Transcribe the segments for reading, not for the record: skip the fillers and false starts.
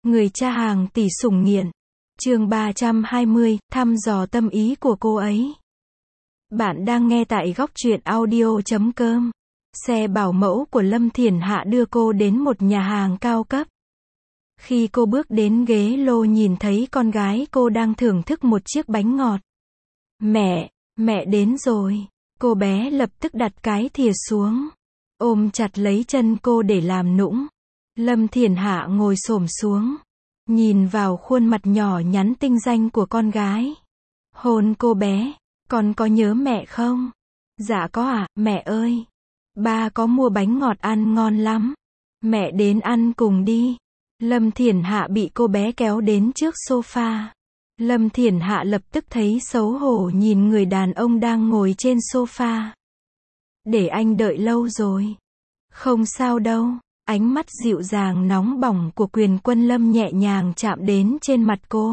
Người cha hàng tỷ sủng nghiện. Chương 320, thăm dò tâm ý của cô ấy. Bạn đang nghe tại góc truyện audio.com. Xe bảo mẫu của Lâm Thiển Hạ đưa cô đến một nhà hàng cao cấp. Khi cô bước đến ghế lô nhìn thấy con gái cô đang thưởng thức một chiếc bánh ngọt. Mẹ đến rồi. Cô bé lập tức đặt cái thìa xuống, ôm chặt lấy chân cô để làm nũng. Lâm Thiển Hạ ngồi xổm xuống, nhìn vào khuôn mặt nhỏ nhắn tinh danh của con gái. Hôn cô bé, con có nhớ mẹ không? Dạ có ạ, mẹ ơi. Ba có mua bánh ngọt ăn ngon lắm. Mẹ đến ăn cùng đi. Lâm Thiển Hạ bị cô bé kéo đến trước sofa. Lâm Thiển Hạ lập tức thấy xấu hổ nhìn người đàn ông đang ngồi trên sofa. Để anh đợi lâu rồi. Không sao đâu. Ánh mắt dịu dàng nóng bỏng của Quyền Quân Lâm nhẹ nhàng chạm đến trên mặt cô.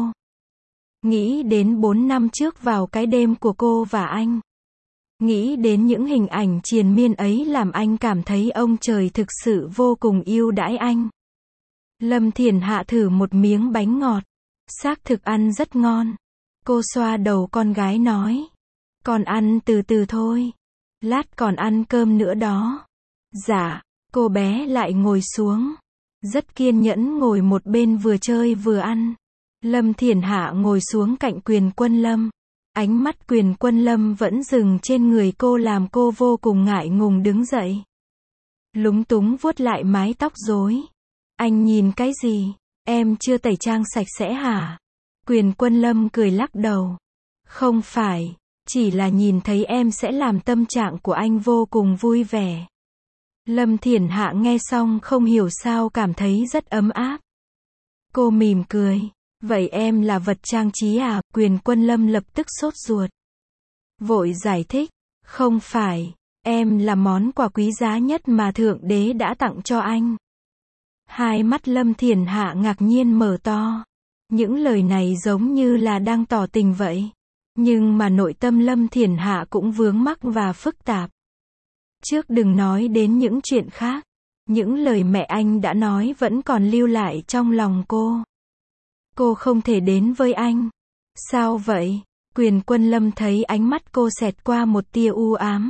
Nghĩ đến 4 năm trước vào cái đêm của cô và anh. Nghĩ đến những hình ảnh triền miên ấy làm anh cảm thấy ông trời thực sự vô cùng yêu đãi anh. Lâm Thiển Hạ thử một miếng bánh ngọt. Xác thực ăn rất ngon. Cô xoa đầu con gái nói. Con ăn từ từ thôi. Lát còn ăn cơm nữa đó. Dạ. Cô bé lại ngồi xuống. Rất kiên nhẫn ngồi một bên vừa chơi vừa ăn. Lâm Thiển Hạ ngồi xuống cạnh Quyền Quân Lâm. Ánh mắt Quyền Quân Lâm vẫn dừng trên người cô làm cô vô cùng ngại ngùng đứng dậy. Lúng túng vuốt lại mái tóc rối. Anh nhìn cái gì? Em chưa tẩy trang sạch sẽ hả? Quyền Quân Lâm cười lắc đầu. Không phải, chỉ là nhìn thấy em sẽ làm tâm trạng của anh vô cùng vui vẻ. Lâm Thiển Hạ nghe xong không hiểu sao cảm thấy rất ấm áp. Cô mỉm cười. Vậy em là vật trang trí à? Quyền Quân Lâm lập tức sốt ruột. Vội giải thích. Không phải, em là món quà quý giá nhất mà Thượng Đế đã tặng cho anh. Hai mắt Lâm Thiển Hạ ngạc nhiên mở to. Những lời này giống như là đang tỏ tình vậy. Nhưng mà nội tâm Lâm Thiển Hạ cũng vướng mắc và phức tạp. Trước đừng nói đến những chuyện khác. Những lời mẹ anh đã nói vẫn còn lưu lại trong lòng cô. Cô không thể đến với anh. Sao vậy? Quyền Quân Lâm thấy ánh mắt cô xẹt qua một tia u ám.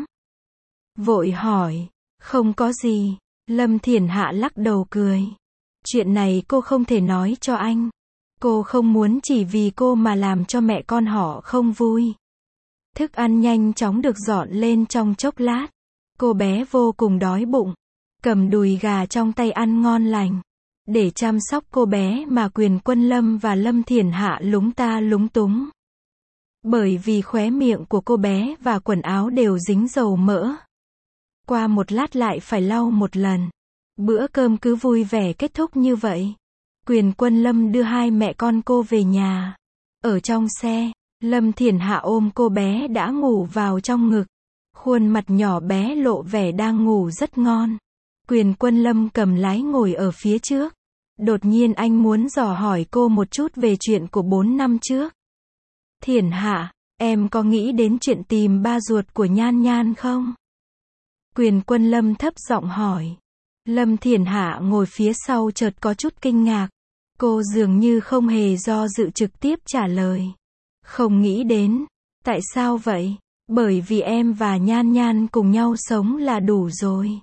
Vội hỏi. Không có gì. Lâm Thiển Hạ lắc đầu cười. Chuyện này cô không thể nói cho anh. Cô không muốn chỉ vì cô mà làm cho mẹ con họ không vui. Thức ăn nhanh chóng được dọn lên trong chốc lát. Cô bé vô cùng đói bụng. Cầm đùi gà trong tay ăn ngon lành. Để chăm sóc cô bé mà Quyền Quân Lâm và Lâm Thiển Hạ lúng ta lúng túng. Bởi vì khóe miệng của cô bé và quần áo đều dính dầu mỡ. Qua một lát lại phải lau một lần. Bữa cơm cứ vui vẻ kết thúc như vậy. Quyền Quân Lâm đưa hai mẹ con cô về nhà. Ở trong xe, Lâm Thiển Hạ ôm cô bé đã ngủ vào trong ngực. Khuôn mặt nhỏ bé lộ vẻ đang ngủ rất ngon. Quyền Quân Lâm cầm lái ngồi ở phía trước. Đột nhiên anh muốn dò hỏi cô một chút về chuyện của 4 năm trước. Thiển Hạ, em có nghĩ đến chuyện tìm ba ruột của Nhan Nhan không? Quyền Quân Lâm thấp giọng hỏi. Lâm Thiển Hạ ngồi phía sau chợt có chút kinh ngạc. Cô dường như không hề do dự trực tiếp trả lời. Không nghĩ đến. Tại sao vậy? Bởi vì em và Nhan Nhan cùng nhau sống là đủ rồi.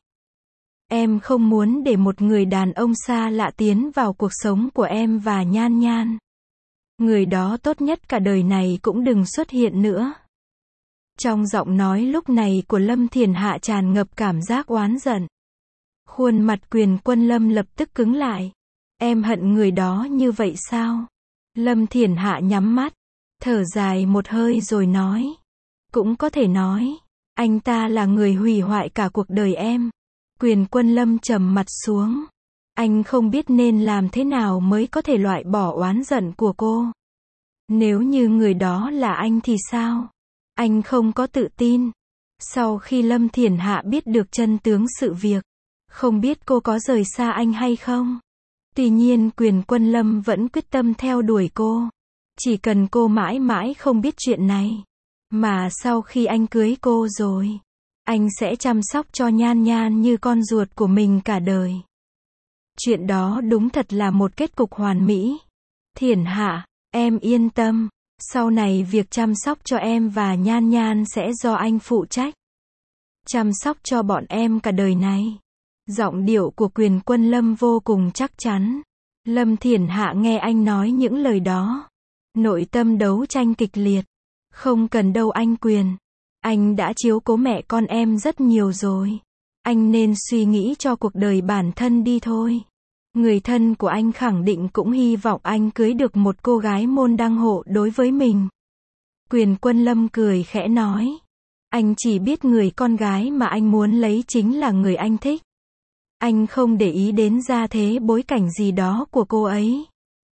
Em không muốn để một người đàn ông xa lạ tiến vào cuộc sống của em và Nhan Nhan. Người đó tốt nhất cả đời này cũng đừng xuất hiện nữa. Trong giọng nói lúc này của Lâm Thiển Hạ tràn ngập cảm giác oán giận. Khuôn mặt Quyền Quân Lâm lập tức cứng lại. Em hận người đó như vậy sao? Lâm Thiển Hạ nhắm mắt, thở dài một hơi rồi nói. Cũng có thể nói, anh ta là người hủy hoại cả cuộc đời em. Quyền Quân Lâm trầm mặt xuống. Anh không biết nên làm thế nào mới có thể loại bỏ oán giận của cô. Nếu như người đó là anh thì sao? Anh không có tự tin. Sau khi Lâm Thiển Hạ biết được chân tướng sự việc, không biết cô có rời xa anh hay không? Tuy nhiên Quyền Quân Lâm vẫn quyết tâm theo đuổi cô. Chỉ cần cô mãi mãi không biết chuyện này. Mà sau khi anh cưới cô rồi, anh sẽ chăm sóc cho Nhan Nhan như con ruột của mình cả đời. Chuyện đó đúng thật là một kết cục hoàn mỹ. Thiển Hạ, em yên tâm. Sau này việc chăm sóc cho em và Nhan Nhan sẽ do anh phụ trách. Chăm sóc cho bọn em cả đời này. Giọng điệu của Quyền Quân Lâm vô cùng chắc chắn. Lâm Thiển Hạ nghe anh nói những lời đó. Nội tâm đấu tranh kịch liệt. Không cần đâu anh Quyền. Anh đã chiếu cố mẹ con em rất nhiều rồi. Anh nên suy nghĩ cho cuộc đời bản thân đi thôi. Người thân của anh khẳng định cũng hy vọng anh cưới được một cô gái môn đăng hộ đối với mình. Quyền Quân Lâm cười khẽ nói. Anh chỉ biết người con gái mà anh muốn lấy chính là người anh thích. Anh không để ý đến gia thế bối cảnh gì đó của cô ấy.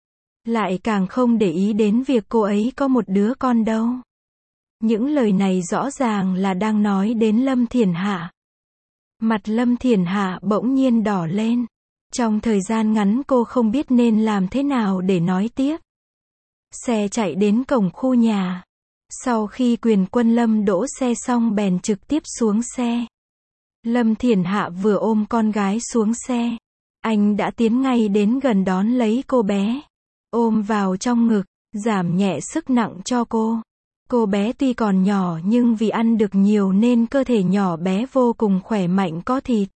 Lại càng không để ý đến việc cô ấy có một đứa con đâu. Những lời này rõ ràng là đang nói đến Lâm Thiển Hạ. Mặt Lâm Thiển Hạ bỗng nhiên đỏ lên. Trong thời gian ngắn cô không biết nên làm thế nào để nói tiếp. Xe chạy đến cổng khu nhà. Sau khi Quyền Quân Lâm đỗ xe xong bèn trực tiếp xuống xe. Lâm Thiển Hạ vừa ôm con gái xuống xe. Anh đã tiến ngay đến gần đón lấy cô bé. Ôm vào trong ngực, giảm nhẹ sức nặng cho cô. Cô bé tuy còn nhỏ nhưng vì ăn được nhiều nên cơ thể nhỏ bé vô cùng khỏe mạnh có thịt.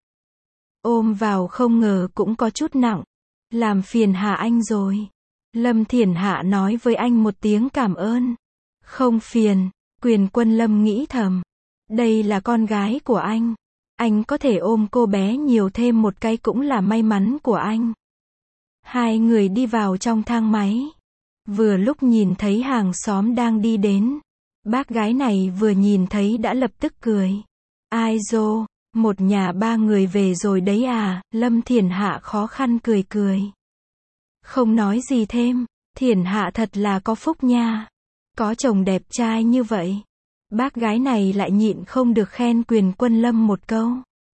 Ôm vào không ngờ cũng có chút nặng. Làm phiền Hạ anh rồi. Lâm Thiển Hạ nói với anh một tiếng cảm ơn. Không phiền, Quyền Quân Lâm nghĩ thầm. Đây là con gái của anh. Anh có thể ôm cô bé nhiều thêm một cái cũng là may mắn của anh. Hai người đi vào trong thang máy. Vừa lúc nhìn thấy hàng xóm đang đi đến. Bác gái này vừa nhìn thấy đã lập tức cười. Ai dô, một nhà ba người về rồi đấy à, Lâm Thiển Hạ khó khăn cười cười. Không nói gì thêm, Thiển Hạ thật là có phúc nha. Có chồng đẹp trai như vậy. Bác gái này lại nhịn không được khen Quyền Quân Lâm một câu.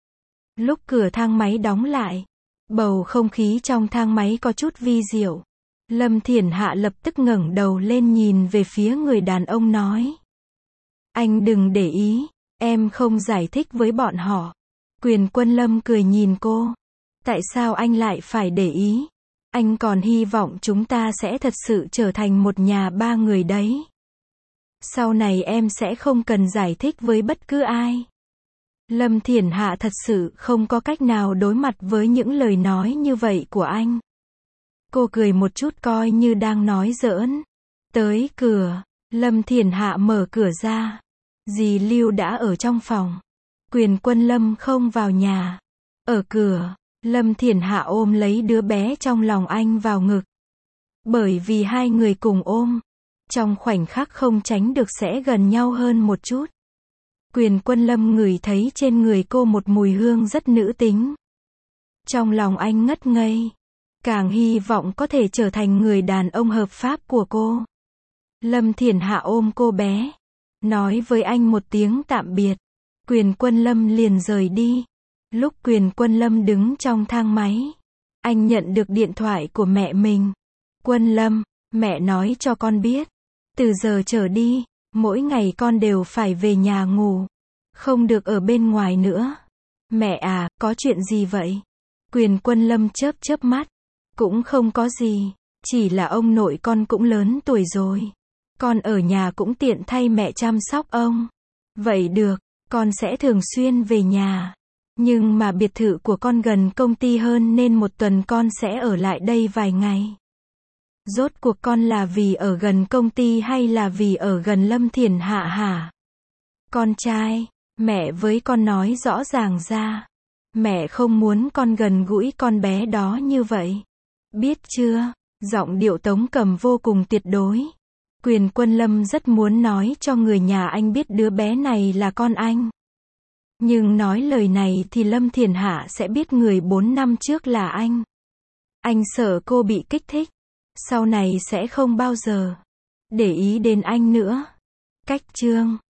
Lúc cửa thang máy đóng lại, bầu không khí trong thang máy có chút vi diệu. Lâm Thiển Hạ lập tức ngẩng đầu lên nhìn về phía người đàn ông nói. Anh đừng để ý, em không giải thích với bọn họ. Quyền Quân Lâm cười nhìn cô. Tại sao anh lại phải để ý? Anh còn hy vọng chúng ta sẽ thật sự trở thành một nhà ba người đấy. Sau này em sẽ không cần giải thích với bất cứ ai. Lâm Thiển Hạ thật sự không có cách nào đối mặt với những lời nói như vậy của anh. Cô cười một chút coi như đang nói giỡn. Tới cửa, Lâm Thiển Hạ mở cửa ra. Dì Lưu đã ở trong phòng. Quyền Quân Lâm không vào nhà. Ở cửa, Lâm Thiển Hạ ôm lấy đứa bé trong lòng anh vào ngực. Bởi vì hai người cùng ôm, trong khoảnh khắc không tránh được sẽ gần nhau hơn một chút. Quyền Quân Lâm ngửi thấy trên người cô một mùi hương rất nữ tính. Trong lòng anh ngất ngây. Càng hy vọng có thể trở thành người đàn ông hợp pháp của cô. Lâm Thiển Hạ ôm cô bé. Nói với anh một tiếng tạm biệt. Quyền Quân Lâm liền rời đi. Lúc Quyền Quân Lâm đứng trong thang máy, anh nhận được điện thoại của mẹ mình. Quân Lâm, mẹ nói cho con biết. Từ giờ trở đi, mỗi ngày con đều phải về nhà ngủ. Không được ở bên ngoài nữa. Mẹ à, có chuyện gì vậy? Quyền Quân Lâm chớp chớp mắt. Cũng không có gì. Chỉ là ông nội con cũng lớn tuổi rồi. Con ở nhà cũng tiện thay mẹ chăm sóc ông. Vậy được, con sẽ thường xuyên về nhà. Nhưng mà biệt thự của con gần công ty hơn nên một tuần con sẽ ở lại đây vài ngày. Rốt cuộc con là vì ở gần công ty hay là vì ở gần Lâm Thiển Hạ hả? Con trai, mẹ với con nói rõ ràng ra. Mẹ không muốn con gần gũi con bé đó như vậy. Biết chưa? Giọng điệu Tống Cầm vô cùng tuyệt đối. Quyền Quân Lâm rất muốn nói cho người nhà anh biết đứa bé này là con anh. Nhưng nói lời này thì Lâm Thiển Hạ sẽ biết người 4 năm trước là anh. Anh sợ cô bị kích thích. Sau này sẽ không bao giờ để ý đến anh nữa. Cách chương